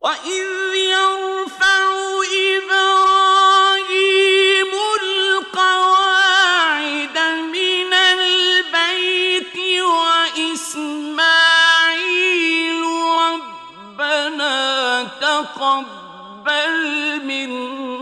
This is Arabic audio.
وَإِذْ يَرْفَعُ إِبْرَاهِيمُ الْقَوَاعِدَ مِنَ الْبَيْتِ وَإِسْمَاعِيلُ رَبَّنَا تَقَبَّلْ مِنَّا